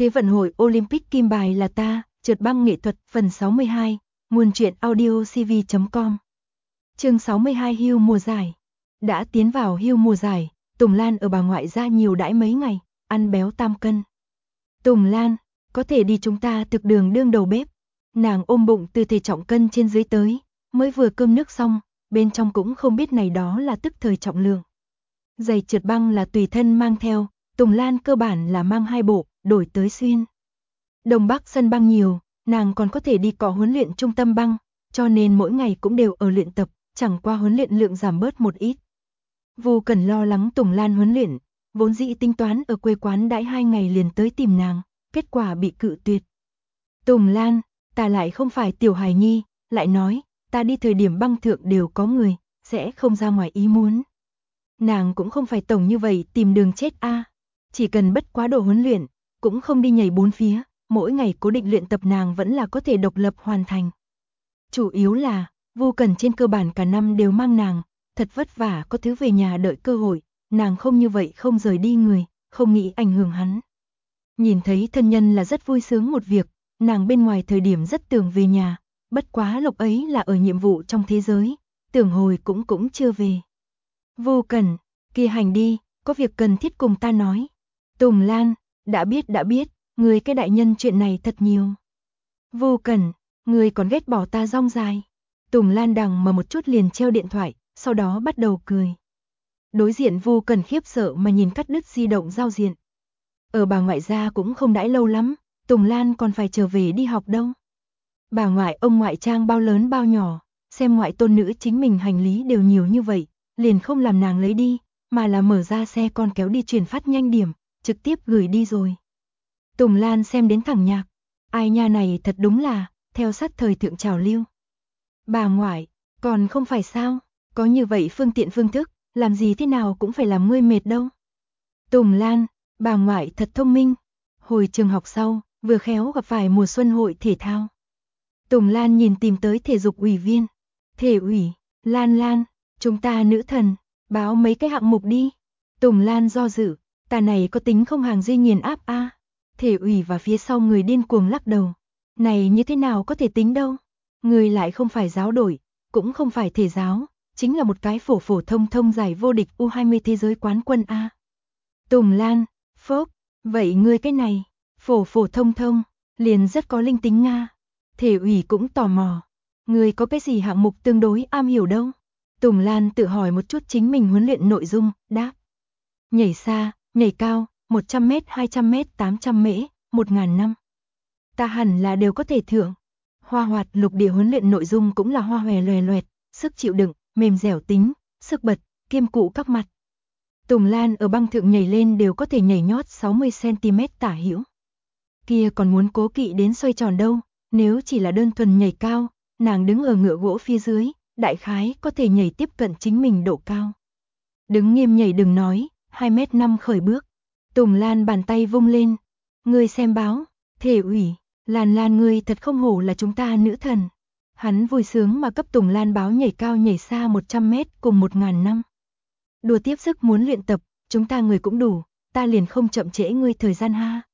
Thế vận hội Olympic kim bài là ta, trượt băng nghệ thuật phần 62, nguồn truyện audiocv.com. Chương 62 hưu mùa giải. Đã tiến vào hưu mùa giải, Tùng Lan ở bà ngoại ra nhiều đãi mấy ngày, ăn béo tam cân. Tùng Lan, có thể đi chúng ta thực đường đương đầu bếp. Nàng ôm bụng từ thể trọng cân trên dưới tới, mới vừa cơm nước xong, bên trong cũng không biết này đó là tức thời trọng lượng. Giày trượt băng là tùy thân mang theo, Tùng Lan cơ bản là mang 2 bộ, đổi tới xuyên. Đông Bắc sân băng nhiều, nàng còn có thể đi cọ huấn luyện trung tâm băng, cho nên mỗi ngày cũng đều ở luyện tập, chẳng qua huấn luyện lượng giảm bớt một ít. Vu Cần lo lắng Tùng Lan huấn luyện, vốn dĩ tính toán ở quê quán đãi 2 ngày liền tới tìm nàng, kết quả bị cự tuyệt. Tùng Lan, ta lại không phải tiểu hài nhi, lại nói, ta đi thời điểm băng thượng đều có người, sẽ không ra ngoài ý muốn. Nàng cũng không phải tổng như vậy tìm đường chết a, chỉ cần bất quá độ huấn luyện, cũng không đi nhảy bốn phía, mỗi ngày cố định luyện tập nàng vẫn là có thể độc lập hoàn thành. Chủ yếu là, Vu Cần trên cơ bản cả năm đều mang nàng, thật vất vả có thứ về nhà đợi cơ hội, nàng không như vậy không rời đi người, không nghĩ ảnh hưởng hắn. Nhìn thấy thân nhân là rất vui sướng một việc, nàng bên ngoài thời điểm rất tưởng về nhà, bất quá lúc ấy là ở nhiệm vụ trong thế giới, tưởng hồi cũng chưa về. Vu Cần, kia hành đi, có việc cần thiết cùng ta nói. Tùng Lan, đã biết, người cái đại nhân chuyện này thật nhiều. Vu Cần, người còn ghét bỏ ta rong dài. Tùng Lan đằng mà một chút liền treo điện thoại, sau đó bắt đầu cười. Đối diện Vu Cần khiếp sợ mà nhìn cắt đứt di động giao diện. Ở bà ngoại gia cũng không đãi lâu lắm, Tùng Lan còn phải trở về đi học đâu. Bà ngoại ông ngoại trang bao lớn bao nhỏ, xem ngoại tôn nữ chính mình hành lý đều nhiều như vậy, liền không làm nàng lấy đi, mà là mở ra xe con kéo đi chuyển phát nhanh điểm, trực tiếp gửi đi rồi. Tùng Lan xem đến thẳng nhạc, ai nha này thật đúng là, theo sát thời thượng trào lưu. Bà ngoại, còn không phải sao, có như vậy phương tiện phương thức, làm gì thế nào cũng phải làm ngươi mệt đâu. Tùng Lan, bà ngoại thật thông minh. Hồi trường học sau, vừa khéo gặp phải mùa xuân hội thể thao. Tùng Lan nhìn tìm tới thể dục ủy viên. Thể ủy, Lan, chúng ta nữ thần, báo mấy cái hạng mục đi. Tùng Lan do dự, ta này có tính không hàng duy nghiền áp a? Thể ủy và phía sau người điên cuồng lắc đầu. Này như thế nào có thể tính đâu? Người lại không phải giáo đội, cũng không phải thể giáo, chính là một cái phổ thông giải vô địch U20 thế giới quán quân a. Tùng Lan, phốc, vậy ngươi cái này, phổ thông, liền rất có linh tính nga. Thể ủy cũng tò mò, ngươi có cái gì hạng mục tương đối am hiểu đâu? Tùng Lan tự hỏi một chút chính mình huấn luyện nội dung, đáp. Nhảy xa, nhảy cao, 100m, 200m, 800m, 1000 năm. Ta hẳn là đều có thể thưởng. Hoa hoạt lục địa huấn luyện nội dung cũng là hoa hòe loẹt, sức chịu đựng, mềm dẻo tính, sức bật, kiêm cụ các mặt. Tùng Lan ở băng thượng nhảy lên đều có thể nhảy nhót 60cm tả hữu. Kia còn muốn cố kỵ đến xoay tròn đâu, nếu chỉ là đơn thuần nhảy cao, nàng đứng ở ngựa gỗ phía dưới, đại khái có thể nhảy tiếp cận chính mình độ cao. Đứng nghiêm nhảy đừng nói, 2m5 khởi bước. Tùng Lan bàn tay vung lên. Ngươi xem báo, thể ủy, Lan ngươi thật không hổ là chúng ta nữ thần. Hắn vui sướng mà cấp Tùng Lan báo nhảy cao nhảy xa 100m cùng 1000 năm. Đùa tiếp sức muốn luyện tập, chúng ta người cũng đủ, ta liền không chậm trễ ngươi thời gian ha.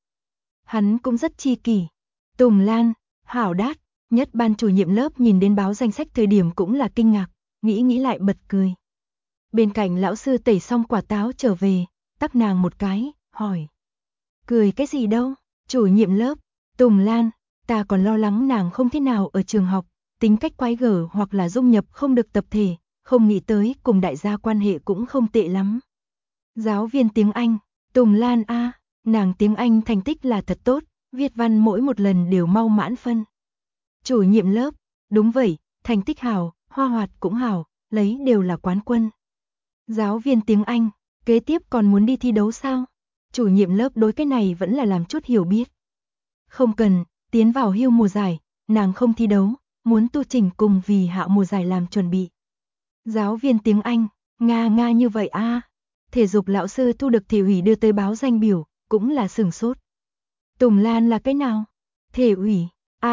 Hắn cũng rất chi kỷ. Tùng Lan, hảo đát, nhất ban chủ nhiệm lớp nhìn đến báo danh sách thời điểm cũng là kinh ngạc, nghĩ lại bật cười. Bên cạnh lão sư tẩy xong quả táo trở về, tắc nàng một cái, hỏi. Cười cái gì đâu, chủ nhiệm lớp, Tùng Lan, ta còn lo lắng nàng không thế nào ở trường học, tính cách quái gở hoặc là dung nhập không được tập thể, không nghĩ tới cùng đại gia quan hệ cũng không tệ lắm. Giáo viên tiếng Anh, Tùng Lan a, nàng tiếng Anh thành tích là thật tốt, viết văn mỗi một lần đều mau mãn phân. Chủ nhiệm lớp, đúng vậy, thành tích hảo, hoa hoạt cũng hảo, lấy đều là quán quân. Giáo viên tiếng Anh, kế tiếp còn muốn đi thi đấu sao? Chủ nhiệm lớp đối cái này vẫn là làm chút hiểu biết. Không cần, tiến vào hưu mùa giải, nàng không thi đấu, muốn tu chỉnh cùng vì hạ mùa giải làm chuẩn bị. Giáo viên tiếng Anh, nga như vậy a. Thể dục lão sư thu được thể ủy đưa tới báo danh biểu, cũng là sửng sốt. Tùng Lan là cái nào? Thể ủy, a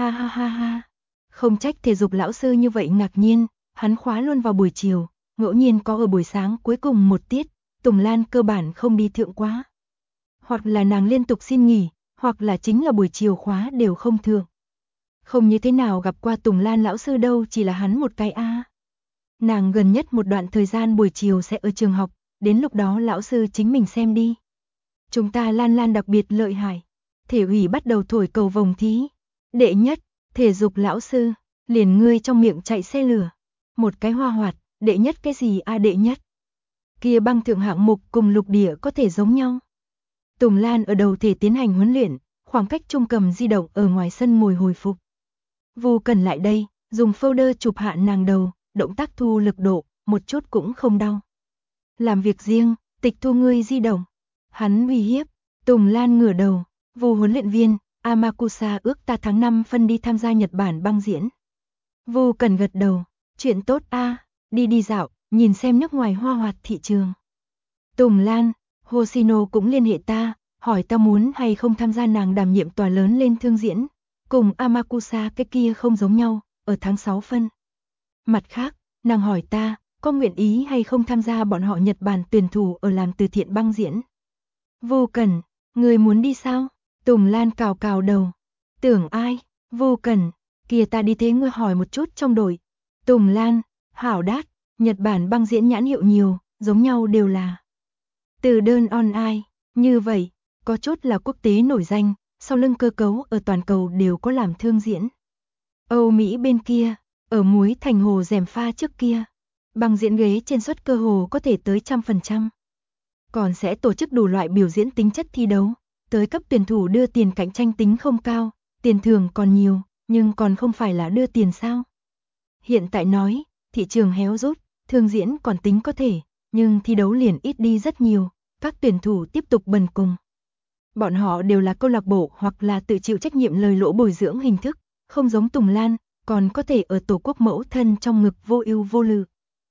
ha. Không trách thể dục lão sư như vậy ngạc nhiên, hắn khóa luôn vào buổi chiều, ngẫu nhiên có ở buổi sáng cuối cùng một tiết, Tùng Lan cơ bản không đi thượng quá. Hoặc là nàng liên tục xin nghỉ, hoặc là chính là buổi chiều khóa đều không thượng. Không như thế nào gặp qua Tùng Lan lão sư đâu, chỉ là hắn một cái a. Nàng gần nhất một đoạn thời gian buổi chiều sẽ ở trường học, đến lúc đó lão sư chính mình xem đi. Chúng ta Lan Lan đặc biệt lợi hại. Thể ủy bắt đầu thổi cầu vồng thí. Đệ nhất, thể dục lão sư, liền ngươi trong miệng chạy xe lửa. Một cái hoa hoạt, đệ nhất cái gì a đệ nhất? Kia băng thượng hạng mục cùng lục địa có thể giống nhau. Tùng Lan ở đầu thể tiến hành huấn luyện, khoảng cách trung cầm di động ở ngoài sân ngồi hồi phục. Vu Cần lại đây, dùng folder chụp hạ nàng đầu, động tác thu lực độ, một chút cũng không đau. Làm việc riêng, tịch thu ngươi di động. Hắn uy hiếp. Tùng Lan ngửa đầu. Vu huấn luyện viên, Amakusa ước ta tháng 5 phân đi tham gia Nhật Bản băng diễn. Vu Cần gật đầu. Chuyện tốt a, đi dạo, nhìn xem nước ngoài hoa hoạt thị trường. Tùng Lan, Hoshino cũng liên hệ ta, hỏi ta muốn hay không tham gia, nàng đảm nhiệm tòa lớn lên thương diễn. Cùng Amakusa cái kia không giống nhau, ở tháng 6 phân. Mặt khác, nàng hỏi ta, có nguyện ý hay không tham gia bọn họ Nhật Bản tuyển thủ ở làm từ thiện băng diễn. Vu Cần, người muốn đi sao? Tùng Lan cào cào đầu. Tưởng ai? Vu Cần, kia ta đi thế ngươi hỏi một chút trong đội. Tùng Lan, hảo đát, Nhật Bản băng diễn nhãn hiệu nhiều, giống nhau đều là từ đơn on ai, như vậy, có chút là quốc tế nổi danh, sau lưng cơ cấu ở toàn cầu đều có làm thương diễn. Âu Mỹ bên kia, ở Muối Thành Hồ Dèm Pha trước kia, băng diễn ghế trên suất cơ hồ có thể tới 100%. Còn sẽ tổ chức đủ loại biểu diễn tính chất thi đấu, tới cấp tuyển thủ đưa tiền, cạnh tranh tính không cao, tiền thưởng còn nhiều, nhưng còn không phải là đưa tiền sao. Hiện tại nói, thị trường héo rút, thương diễn còn tính có thể, nhưng thi đấu liền ít đi rất nhiều, các tuyển thủ tiếp tục bần cùng. Bọn họ đều là câu lạc bộ hoặc là tự chịu trách nhiệm lời lỗ bồi dưỡng hình thức, không giống Tùng Lan, còn có thể ở tổ quốc mẫu thân trong ngực vô ưu vô lự.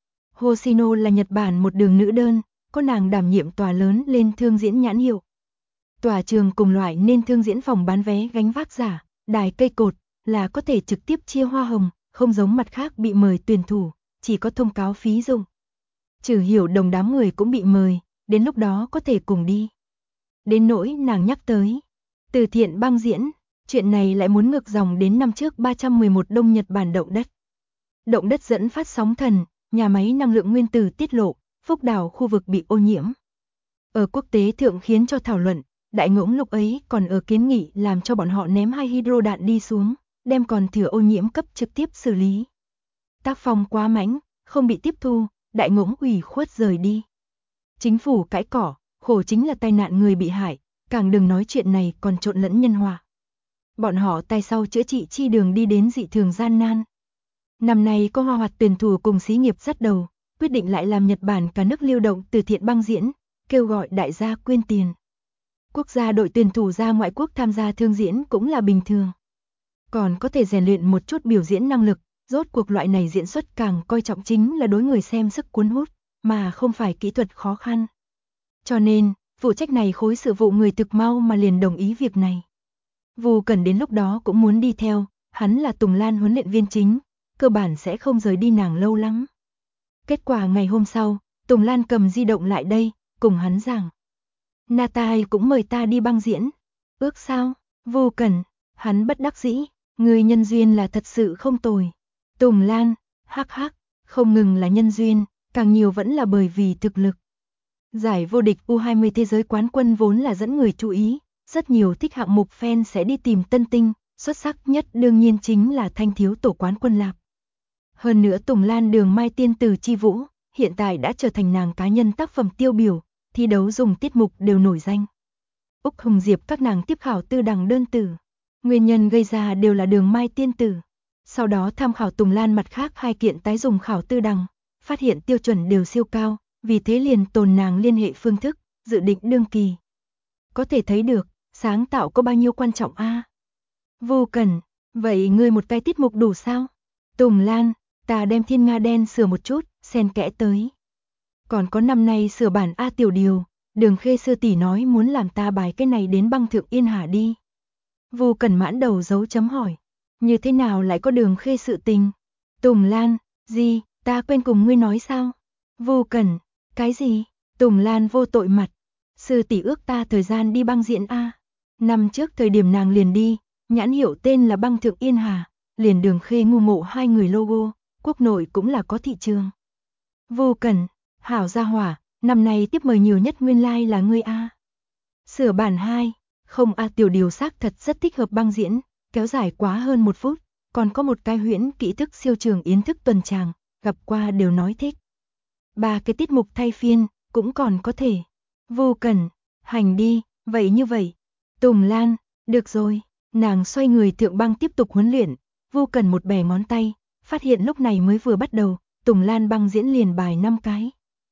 Hoshino là Nhật Bản một đường nữ đơn, có nàng đảm nhiệm tòa lớn lên thương diễn nhãn hiệu. Tòa trường cùng loại nên thương diễn phòng bán vé gánh vác giả, đài cây cột, là có thể trực tiếp chia hoa hồng, không giống mặt khác bị mời tuyển thủ, chỉ có thông cáo phí dụng. Trừ Hiểu Đồng đám người cũng bị mời, đến lúc đó có thể cùng đi. Đến nỗi nàng nhắc tới từ thiện băng diễn, chuyện này lại muốn ngược dòng đến năm trước 311 Đông Nhật Bản động đất. Động đất dẫn phát sóng thần, nhà máy năng lượng nguyên tử tiết lộ, Phúc Đảo khu vực bị ô nhiễm. Ở quốc tế thượng khiến cho thảo luận, Đại Ngỗng lúc ấy còn ở kiến nghị làm cho bọn họ ném 2 hydro đạn đi xuống, đem còn thừa ô nhiễm cấp trực tiếp xử lý. Tác phong quá mãnh, không bị tiếp thu, Đại Ngỗng ủy khuất rời đi. Chính phủ cãi cỏ, khổ chính là tai nạn người bị hại, càng đừng nói chuyện này còn trộn lẫn nhân hòa. Bọn họ tay sau chữa trị chi đường đi đến dị thường gian nan. Năm nay có hoa hoạt tuyển thủ cùng xí nghiệp dắt đầu, quyết định lại làm Nhật Bản cả nước lưu động từ thiện băng diễn, kêu gọi đại gia quyên tiền. Quốc gia đội tuyển thủ ra ngoại quốc tham gia thương diễn cũng là bình thường. Còn có thể rèn luyện một chút biểu diễn năng lực, rốt cuộc loại này diễn xuất càng coi trọng chính là đối người xem sức cuốn hút, mà không phải kỹ thuật khó khăn. Cho nên, phụ trách này khối sự vụ người thực mau mà liền đồng ý việc này. Vu Cần đến lúc đó cũng muốn đi theo, hắn là Tùng Lan huấn luyện viên chính, cơ bản sẽ không rời đi nàng lâu lắm. Kết quả ngày hôm sau, Tùng Lan cầm di động lại đây, cùng hắn giảng. Natai cũng mời ta đi băng diễn. Ước sao? Vu Cần, hắn bất đắc dĩ, người nhân duyên là thật sự không tồi. Tùng Lan, hắc hắc, không ngừng là nhân duyên, càng nhiều vẫn là bởi vì thực lực. Giải vô địch U20 thế giới quán quân vốn là dẫn người chú ý, rất nhiều thích hạng mục fan sẽ đi tìm tân tinh, xuất sắc nhất đương nhiên chính là Thanh thiếu tổ quán quân lạc. Hơn nữa Tùng Lan đường Mai Tiên Tử Chi Vũ, hiện tại đã trở thành nàng cá nhân tác phẩm tiêu biểu, thi đấu dùng tiết mục đều nổi danh. Úc Hùng Diệp các nàng tiếp khảo Tư Đằng đơn tử, nguyên nhân gây ra đều là đường Mai Tiên Tử. Sau đó tham khảo Tùng Lan mặt khác 2 kiện tái dùng khảo Tư Đằng, phát hiện tiêu chuẩn đều siêu cao, vì thế liền tồn nàng liên hệ phương thức, dự định đương kỳ. Có thể thấy được, sáng tạo có bao nhiêu quan trọng a. Vô Cần, vậy ngươi một cái tiết mục đủ sao? Tùng Lan, ta đem Thiên Nga đen sửa một chút, xen kẽ tới. Còn có năm nay sửa bản A tiểu điều, Đường Khê sư tỷ nói muốn làm ta bài cái này đến băng thượng Yên Hà đi. Vô Cần mãn đầu dấu chấm hỏi, như thế nào lại có Đường Khê sự tình? Tùng Lan, gì, ta quên cùng ngươi nói sao? Vô Cần, cái gì? Tùng Lan vô tội mặt, sư tỷ ước ta thời gian đi băng diễn a. Năm trước thời điểm nàng liền đi, nhãn hiệu tên là Băng Thượng Yên Hà, liền Đường Khê Ngu Mộ hai người logo, quốc nội cũng là có thị trường. Vô Cẩn, hảo gia hỏa, năm nay tiếp mời nhiều nhất nguyên lai là ngươi a. Sửa bản 2, không a tiểu điều xác thật rất thích hợp băng diễn, kéo dài quá hơn 1 phút, còn có một cái huyễn kỹ thức siêu trường yến thức tuần tràng, gặp qua đều nói thích. 3 cái tiết mục thay phiên, cũng còn có thể. Vô Cẩn, hành đi, vậy như vậy. Tùng Lan, được rồi, nàng xoay người thượng băng tiếp tục huấn luyện, Vô Cẩn một bẻ ngón tay, phát hiện lúc này mới vừa bắt đầu, Tùng Lan băng diễn liền bài 5 cái.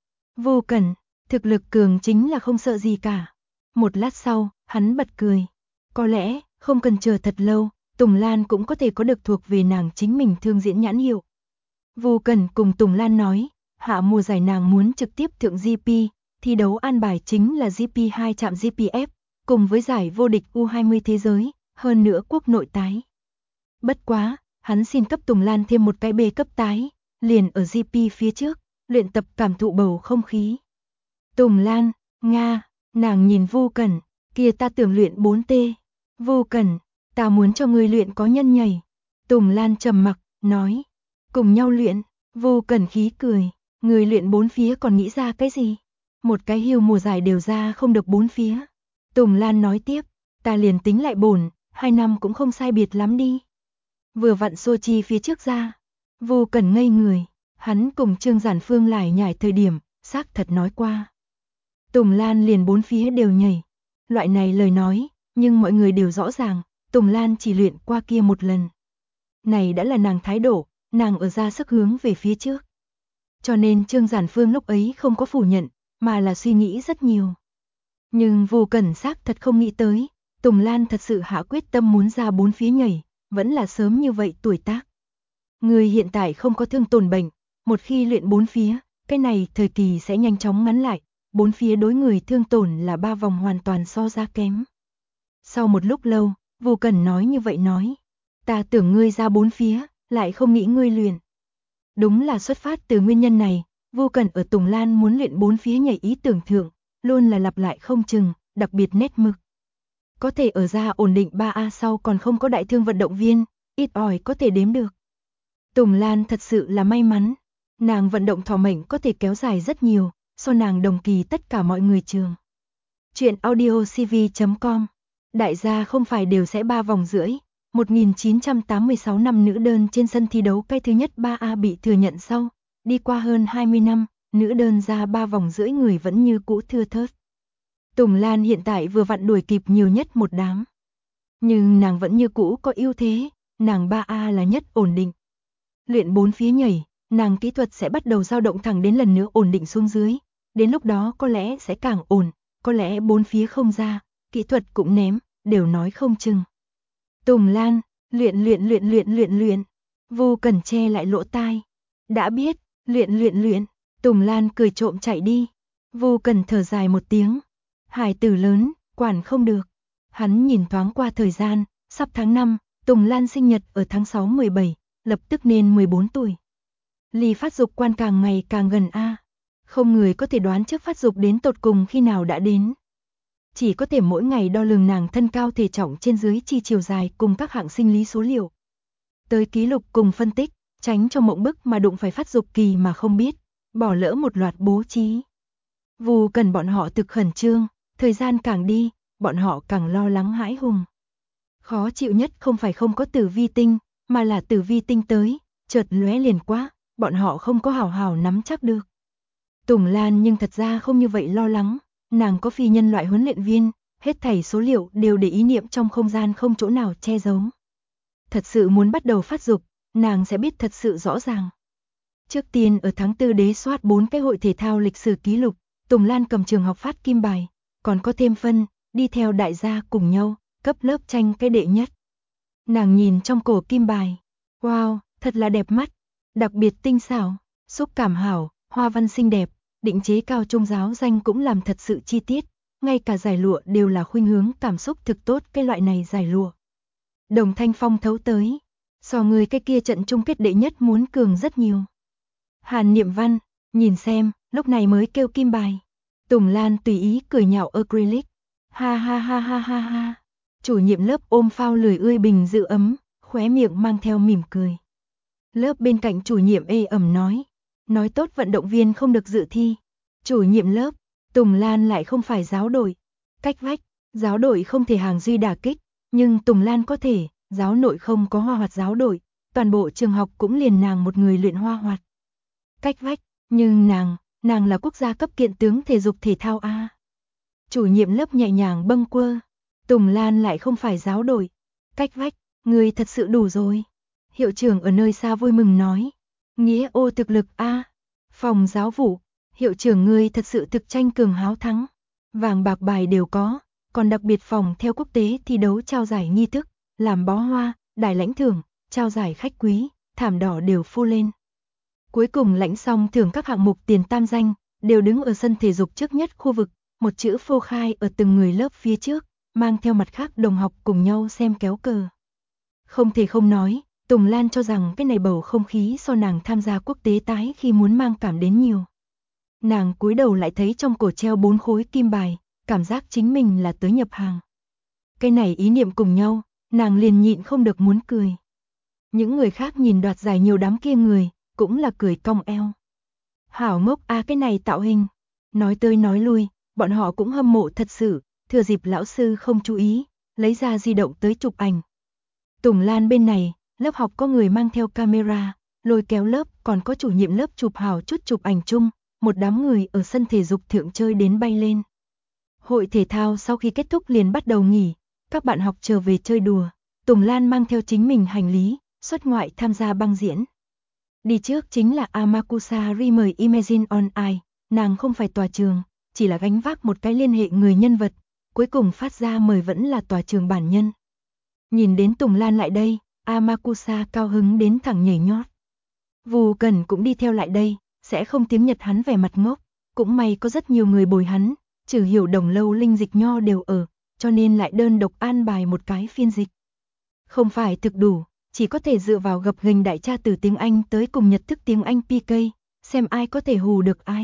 Vô Cẩn, thực lực cường chính là không sợ gì cả. Một lát sau, hắn bật cười. Có lẽ, không cần chờ thật lâu, Tùng Lan cũng có thể có được thuộc về nàng chính mình thương diễn nhãn hiệu. Vô Cẩn cùng Tùng Lan nói, hạ mùa giải nàng muốn trực tiếp thượng GP, thi đấu an bài chính là GP2 chạm GPF, cùng với giải vô địch U20 thế giới, hơn nữa quốc nội tái. Bất quá, hắn xin cấp Tùng Lan thêm một cái B cấp tái, liền ở GP phía trước, luyện tập cảm thụ bầu không khí. Tùng Lan, Nga, nàng nhìn Vô Cẩn, kia ta tưởng luyện 4T. Vô Cẩn, ta muốn cho ngươi luyện có nhân nhảy. Tùng Lan trầm mặc, nói, cùng nhau luyện. Vô Cẩn khí cười, người luyện 4 phía còn nghĩ ra cái gì? Một cái hưu mùa giải đều ra không được 4 phía. Tùng Lan nói tiếp, ta liền tính lại bổn, 2 năm cũng không sai biệt lắm đi. Vừa vặn Sochi phía trước ra. Vô Cẩn ngây người, hắn cùng Trương Giản Phương lải nhải thời điểm, xác thật nói qua. Tùng Lan liền 4 phía đều nhảy. Loại này lời nói, nhưng mọi người đều rõ ràng, Tùng Lan chỉ luyện qua kia một lần. Này đã là nàng thái độ, nàng ở ra sức hướng về phía trước. Cho nên Trương Giản Phương lúc ấy không có phủ nhận, mà là suy nghĩ rất nhiều. Nhưng Vô Cẩn xác thật không nghĩ tới, Tùng Lan thật sự hạ quyết tâm muốn ra 4 phía nhảy, vẫn là sớm như vậy tuổi tác. Người hiện tại không có thương tổn bệnh, một khi luyện 4 phía, cái này thời kỳ sẽ nhanh chóng ngắn lại, 4 phía đối người thương tổn là 3 vòng hoàn toàn so ra kém. Sau một lúc lâu, Vô Cẩn nói như vậy nói, ta tưởng ngươi ra 4 phía, lại không nghĩ ngươi luyện. Đúng là xuất phát từ nguyên nhân này, Vô Cẩn ở Tùng Lan muốn luyện 4 phía nhảy ý tưởng thượng, luôn là lặp lại không chừng, đặc biệt nét mực. Có thể ở ra ổn định 3A sau còn không có đại thương vận động viên, ít ỏi có thể đếm được. Tùng Lan thật sự là may mắn, nàng vận động thọ mệnh có thể kéo dài rất nhiều, so nàng đồng kỳ tất cả mọi người trường. Chuyện audiocv.com, đại gia không phải đều sẽ 3 vòng rưỡi. 1986 năm nữ đơn trên sân thi đấu cái thứ nhất 3A bị thừa nhận sau, đi qua hơn 20 năm, nữ đơn ra 3 vòng rưỡi người vẫn như cũ thưa thớt. Tùng Lan hiện tại vừa vặn đuổi kịp nhiều nhất một đám. Nhưng nàng vẫn như cũ có ưu thế, nàng 3A là nhất ổn định. Luyện 4 phía nhảy, nàng kỹ thuật sẽ bắt đầu dao động thẳng đến lần nữa ổn định xuống dưới, đến lúc đó có lẽ sẽ càng ổn, có lẽ 4 phía không ra, kỹ thuật cũng ném, đều nói không chừng. Tùng Lan, luyện. Vô Cẩn che lại lỗ tai. Đã biết, luyện. Tùng Lan cười trộm chạy đi. Vô Cẩn thở dài một tiếng. Hài tử lớn, quản không được. Hắn nhìn thoáng qua thời gian, sắp tháng 5, Tùng Lan sinh nhật ở tháng 6 17, lập tức nên 14 tuổi. Ly phát dục quan càng ngày càng gần a. Không người có thể đoán trước phát dục đến tột cùng khi nào đã đến. Chỉ có thể mỗi ngày đo lường nàng thân cao thể trọng trên dưới chi chiều dài cùng các hạng sinh lý số liệu. Tới ký lục cùng phân tích, tránh cho mộng bức mà đụng phải phát dục kỳ mà không biết, bỏ lỡ một loạt bố trí. Vô Cẩn bọn họ thực khẩn trương, thời gian càng đi, bọn họ càng lo lắng hãi hùng. Khó chịu nhất không phải không có tử vi tinh, mà là tử vi tinh tới, chợt lóe liền quá, bọn họ không có hào hào nắm chắc được. Tùng Lan nhưng thật ra không như vậy lo lắng. Nàng có phi nhân loại huấn luyện viên, hết thảy số liệu đều để ý niệm trong không gian không chỗ nào che giấu. Thật sự muốn bắt đầu phát dục, nàng sẽ biết thật sự rõ ràng. Trước tiên ở tháng 4 đế soát 4 cái hội thể thao lịch sử ký lục, Tùng Lan cầm trường học phát kim bài, còn có thêm phân, đi theo đại gia cùng nhau, cấp lớp tranh cái đệ nhất. Nàng nhìn trong cổ kim bài, wow, thật là đẹp mắt, đặc biệt tinh xảo, xúc cảm hảo, hoa văn xinh đẹp. Định chế cao trung giáo danh cũng làm thật sự chi tiết, ngay cả giải lụa đều là khuynh hướng cảm xúc thực tốt cái loại này giải lụa. Đồng Thanh Phong thấu tới, so người cái kia trận chung kết đệ nhất muốn cường rất nhiều. Hàn Niệm Văn, nhìn xem, lúc này mới kêu kim bài. Tùng Lan tùy ý cười nhạo acrylic. Ha ha ha ha ha ha. Chủ nhiệm lớp ôm phao lười ươi bình giữ ấm, khóe miệng mang theo mỉm cười. Lớp bên cạnh chủ nhiệm ê ẩm nói tốt vận động viên không được dự thi. Chủ nhiệm lớp, Tùng Lan lại không phải giáo đội. Cách vách, giáo đội không thể hàng duy đả kích, nhưng Tùng Lan có thể, giáo nội không có hoa hoạt giáo đội, toàn bộ trường học cũng liền nàng một người luyện hoa hoạt. Cách vách, nhưng nàng là quốc gia cấp kiện tướng thể dục thể thao A. Chủ nhiệm lớp nhẹ nhàng bâng quơ, Tùng Lan lại không phải giáo đội. Cách vách, người thật sự đủ rồi. Hiệu trưởng ở nơi xa vui mừng nói, nghĩa ô thực lực A. Phòng giáo vụ, hiệu trưởng người thật sự thực tranh cường háo thắng. Vàng bạc bài đều có, còn đặc biệt phòng theo quốc tế thi đấu trao giải nghi thức, làm bó hoa, đài lãnh thưởng, trao giải khách quý, thảm đỏ đều phô lên. Cuối cùng lãnh xong thưởng các hạng mục tiền tam danh, đều đứng ở sân thể dục trước nhất khu vực, một chữ phô khai ở từng người lớp phía trước, mang theo mặt khác đồng học cùng nhau xem kéo cờ. Không thể không nói, Tùng Lan cho rằng cái này bầu không khí so nàng tham gia quốc tế tái khi muốn mang cảm đến nhiều. Nàng cúi đầu lại thấy trong cổ treo 4 khối kim bài, cảm giác chính mình là tới nhập hàng. Cái này ý niệm cùng nhau, nàng liền nhịn không được muốn cười. Những người khác nhìn đoạt giải nhiều đám kia người, cũng là cười cong eo. Hảo ngốc a cái này tạo hình. Nói tới nói lui, bọn họ cũng hâm mộ thật sự, thừa dịp lão sư không chú ý, lấy ra di động tới chụp ảnh. Tùng Lan bên này, lớp học có người mang theo camera, lôi kéo lớp, còn có chủ nhiệm lớp chụp hảo chút chụp ảnh chung, một đám người ở sân thể dục thượng chơi đến bay lên. Hội thể thao sau khi kết thúc liền bắt đầu nghỉ, các bạn học trở về chơi đùa, Tùng Lan mang theo chính mình hành lý, xuất ngoại tham gia băng diễn. Đi trước chính là Amakusa Ri mời Imagine on Ice, nàng không phải tòa trường, chỉ là gánh vác một cái liên hệ người nhân vật, cuối cùng phát ra mời vẫn là tòa trường bản nhân. Nhìn đến Tùng Lan lại đây, Amakusa cao hứng đến thẳng nhảy nhót. Vù Cẩn cũng đi theo lại đây, sẽ không tiếng Nhật hắn vẻ mặt ngốc, cũng may có rất nhiều người bồi hắn, trừ Hiểu Đồng Lâu Linh Dịch Nho đều ở, cho nên lại đơn độc an bài một cái phiên dịch. Không phải thực đủ, chỉ có thể dựa vào gập ghềnh đại tra từ tiếng Anh tới cùng Nhật thức tiếng Anh PK, xem ai có thể hù được ai.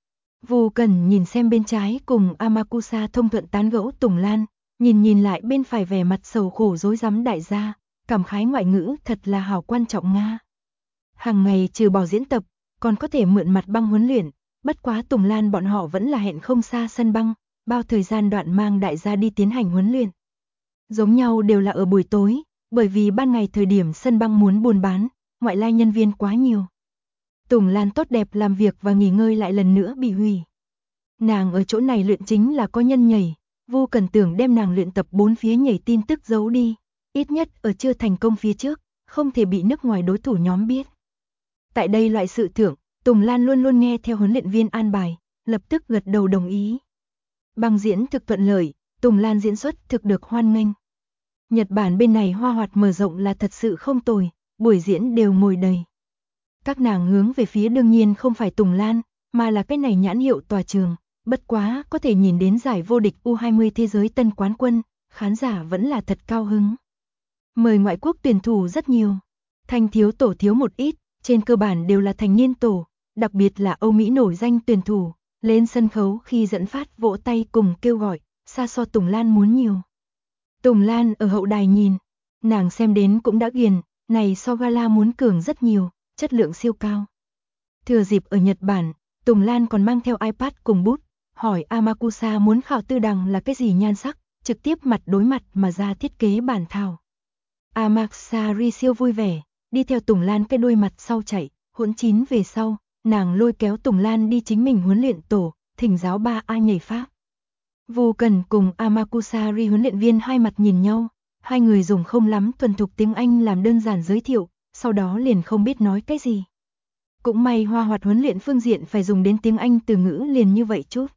Vù Cẩn nhìn xem bên trái cùng Amakusa thông thuận tán gẫu Tùng Lan, nhìn lại bên phải vẻ mặt sầu khổ rối rắm đại gia, cảm khái ngoại ngữ thật là hào quan trọng Nga. Hàng ngày trừ bỏ diễn tập, còn có thể mượn mặt băng huấn luyện, bất quá Tùng Lan bọn họ vẫn là hẹn không xa sân băng, bao thời gian đoạn mang đại gia đi tiến hành huấn luyện. Giống nhau đều là ở buổi tối, bởi vì ban ngày thời điểm sân băng muốn buôn bán, ngoại lai nhân viên quá nhiều. Tùng Lan tốt đẹp làm việc và nghỉ ngơi lại lần nữa bị hủy. Nàng ở chỗ này luyện chính là có nhân nhảy, Vu Cần tưởng đem nàng luyện tập 4 phía nhảy tin tức giấu đi, ít nhất ở chưa thành công phía trước, không thể bị nước ngoài đối thủ nhóm biết. Tại đây loại sự thưởng, Tùng Lan luôn luôn nghe theo huấn luyện viên an bài, lập tức gật đầu đồng ý. Băng diễn thực thuận lợi, Tùng Lan diễn xuất thực được hoan nghênh. Nhật Bản bên này hoa hoạt mở rộng là thật sự không tồi, buổi diễn đều ngồi đầy. Các nàng hướng về phía đương nhiên không phải Tùng Lan, mà là cái này nhãn hiệu tòa trường, bất quá có thể nhìn đến giải vô địch U20 thế giới tân quán quân, khán giả vẫn là thật cao hứng. Mời ngoại quốc tuyển thủ rất nhiều, thanh thiếu tổ thiếu một ít, trên cơ bản đều là thành niên tổ, đặc biệt là Âu Mỹ nổi danh tuyển thủ, lên sân khấu khi dẫn phát vỗ tay cùng kêu gọi, xa so Tùng Lan muốn nhiều. Tùng Lan ở hậu đài nhìn, nàng xem đến cũng đã ghiền, này so gala muốn cường rất nhiều, chất lượng siêu cao. Thừa dịp ở Nhật Bản, Tùng Lan còn mang theo iPad cùng bút, hỏi Amakusa muốn khảo tư đằng là cái gì nhan sắc, trực tiếp mặt đối mặt mà ra thiết kế bản thảo. Amakusa siêu vui vẻ, đi theo Tùng Lan cái đuôi mặt sau chạy, hỗn chín về sau, nàng lôi kéo Tùng Lan đi chính mình huấn luyện tổ, thỉnh giáo 3A nhảy pháp. Vu Cần cùng Amakusa huấn luyện viên hai mặt nhìn nhau, hai người dùng không lắm thuần thục tiếng Anh làm đơn giản giới thiệu, sau đó liền không biết nói cái gì. Cũng may hoa hoạt huấn luyện phương diện phải dùng đến tiếng Anh từ ngữ liền như vậy chút.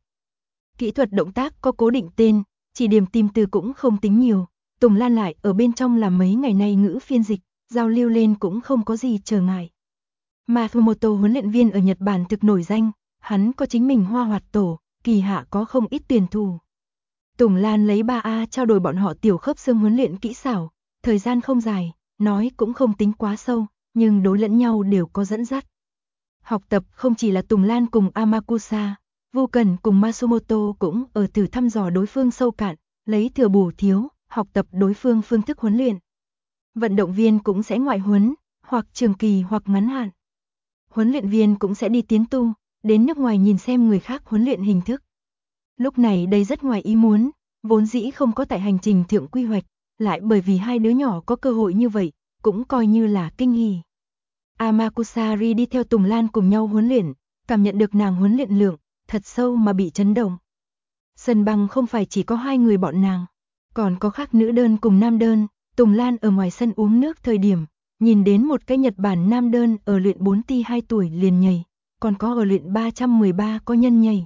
Kỹ thuật động tác có cố định tên, chỉ điểm tìm từ cũng không tính nhiều, Tùng Lan lại ở bên trong làm mấy ngày nay ngữ phiên dịch, giao lưu lên cũng không có gì trở ngại. Matsumoto huấn luyện viên ở Nhật Bản thực nổi danh, hắn có chính mình hoa hoạt tổ, kỳ hạ có không ít tuyển thủ. Tùng Lan lấy 3A trao đổi bọn họ tiểu khớp xương huấn luyện kỹ xảo, thời gian không dài, nói cũng không tính quá sâu, nhưng đối lẫn nhau đều có dẫn dắt. Học tập không chỉ là Tùng Lan cùng Amakusa, Vu Cần cùng Matsumoto cũng ở thử thăm dò đối phương sâu cạn, lấy thừa bù thiếu, học tập đối phương phương thức huấn luyện. Vận động viên cũng sẽ ngoại huấn, hoặc trường kỳ hoặc ngắn hạn. Huấn luyện viên cũng sẽ đi tiến tu, đến nước ngoài nhìn xem người khác huấn luyện hình thức. Lúc này đây rất ngoài ý muốn, vốn dĩ không có tại hành trình thượng quy hoạch, lại bởi vì hai đứa nhỏ có cơ hội như vậy, cũng coi như là kinh hỉ. Amakusari đi theo Tùng Lan cùng nhau huấn luyện, cảm nhận được nàng huấn luyện lượng, thật sâu mà bị chấn động. Sân băng không phải chỉ có hai người bọn nàng, còn có khác nữ đơn cùng nam đơn. Tùng Lan ở ngoài sân uống nước thời điểm, nhìn đến một cái Nhật Bản nam đơn ở luyện 4T 2 tuổi liền nhảy, còn có ở luyện 313 có nhân nhảy.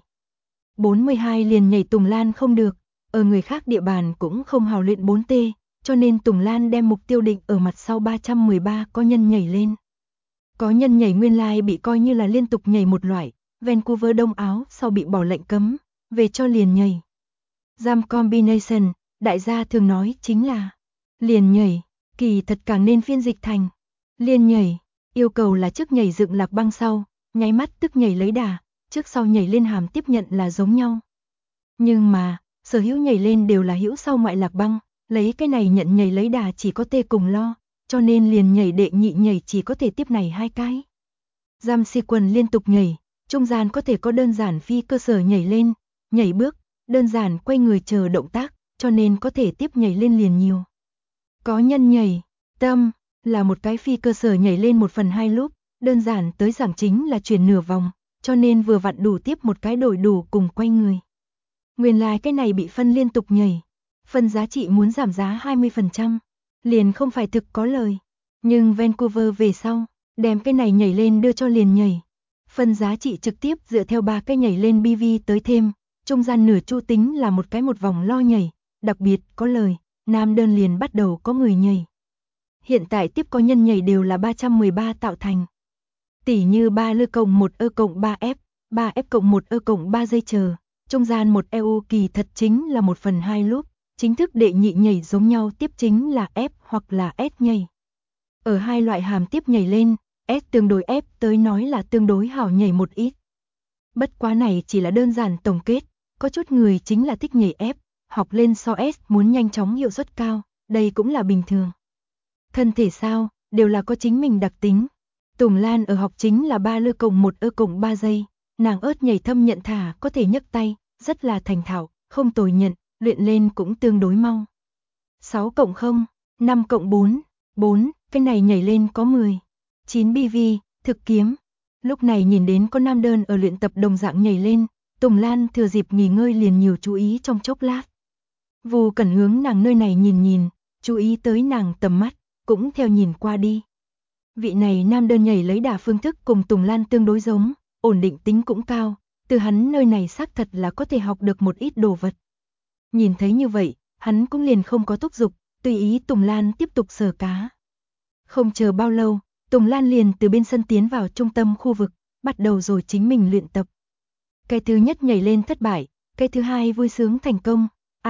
42 liền nhảy Tùng Lan không được, ở người khác địa bàn cũng không hào luyện 4T, cho nên Tùng Lan đem mục tiêu định ở mặt sau 313 có nhân nhảy lên. Có nhân nhảy nguyên lai bị coi như là liên tục nhảy một loại, Vancouver Đông Áo sau bị bỏ lệnh cấm, về cho liền nhảy. Jump combination, đại gia thường nói chính là liền nhảy, kỳ thật càng nên phiên dịch thành liên nhảy, yêu cầu là trước nhảy dựng lạc băng sau, nháy mắt tức nhảy lấy đà, trước sau nhảy lên hàm tiếp nhận là giống nhau. Nhưng mà, sở hữu nhảy lên đều là hữu sau ngoại lạc băng, lấy cái này nhận nhảy lấy đà chỉ có tê cùng lo, cho nên liền nhảy đệ nhị nhảy chỉ có thể tiếp này hai cái. Jump sequence liên tục nhảy, trung gian có thể có đơn giản phi cơ sở nhảy lên, nhảy bước, đơn giản quay người chờ động tác, cho nên có thể tiếp nhảy lên liền nhiều. Có nhân nhảy, tâm, là một cái phi cơ sở nhảy lên 1/2 loop, đơn giản tới giảng chính là chuyển nửa vòng, cho nên vừa vặn đủ tiếp một cái đổi đủ cùng quay người. Nguyên lai cái này bị phân liên tục nhảy, phân giá trị muốn giảm giá 20%, liền không phải thực có lời. Nhưng Vancouver về sau, đem cái này nhảy lên đưa cho liền nhảy. Phân giá trị trực tiếp dựa theo 3 cái nhảy lên BV tới thêm, trung gian nửa chu tính là một vòng lo nhảy, đặc biệt có lời, nam đơn liền bắt đầu có người nhảy. Hiện tại tiếp có nhân nhảy đều là 313 tạo thành. Tỷ như 3 lư cộng 1 ơ cộng 3F, 3F cộng 1 ơ cộng 3 giây chờ, trung gian 1 EU kỳ thật chính là 1/2 loop, chính thức đệ nhị nhảy giống nhau tiếp chính là F hoặc là S nhảy. Ở hai loại hàm tiếp nhảy lên, S tương đối F tới nói là tương đối hảo nhảy một ít. Bất quá này chỉ là đơn giản tổng kết, có chút người chính là thích nhảy F, học lên so S muốn nhanh chóng hiệu suất cao, đây cũng là bình thường. Thân thể sao, đều là có chính mình đặc tính. Tùng Lan ở học chính là 3 lư cộng 1 ơ cộng 3 giây, nàng ớt nhảy thâm nhận thả có thể nhấc tay, rất là thành thạo, không tồi nhận, luyện lên cũng tương đối mau. 6 cộng 0, 5 cộng 4, 4, cái này nhảy lên có 10. 9 BV, thực kiếm. Lúc này nhìn đến có nam đơn ở luyện tập đồng dạng nhảy lên, Tùng Lan thừa dịp nghỉ ngơi liền nhiều chú ý trong chốc lát. Vu Cẩn hướng nàng nơi này nhìn, chú ý tới nàng tầm mắt, cũng theo nhìn qua đi. Vị này nam đơn nhảy lấy đà phương thức cùng Tùng Lan tương đối giống, ổn định tính cũng cao, từ hắn nơi này xác thật là có thể học được một ít đồ vật. Nhìn thấy như vậy, hắn cũng liền không có thúc giục, tùy ý Tùng Lan tiếp tục sờ cá. Không chờ bao lâu, Tùng Lan liền từ bên sân tiến vào trung tâm khu vực, bắt đầu rồi chính mình luyện tập. Cái thứ nhất nhảy lên thất bại, cái thứ hai vui sướng thành công.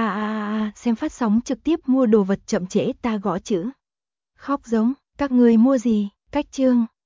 Xem phát sóng trực tiếp mua đồ vật chậm trễ ta gõ chữ. Khóc giống, các người mua gì, cách chương.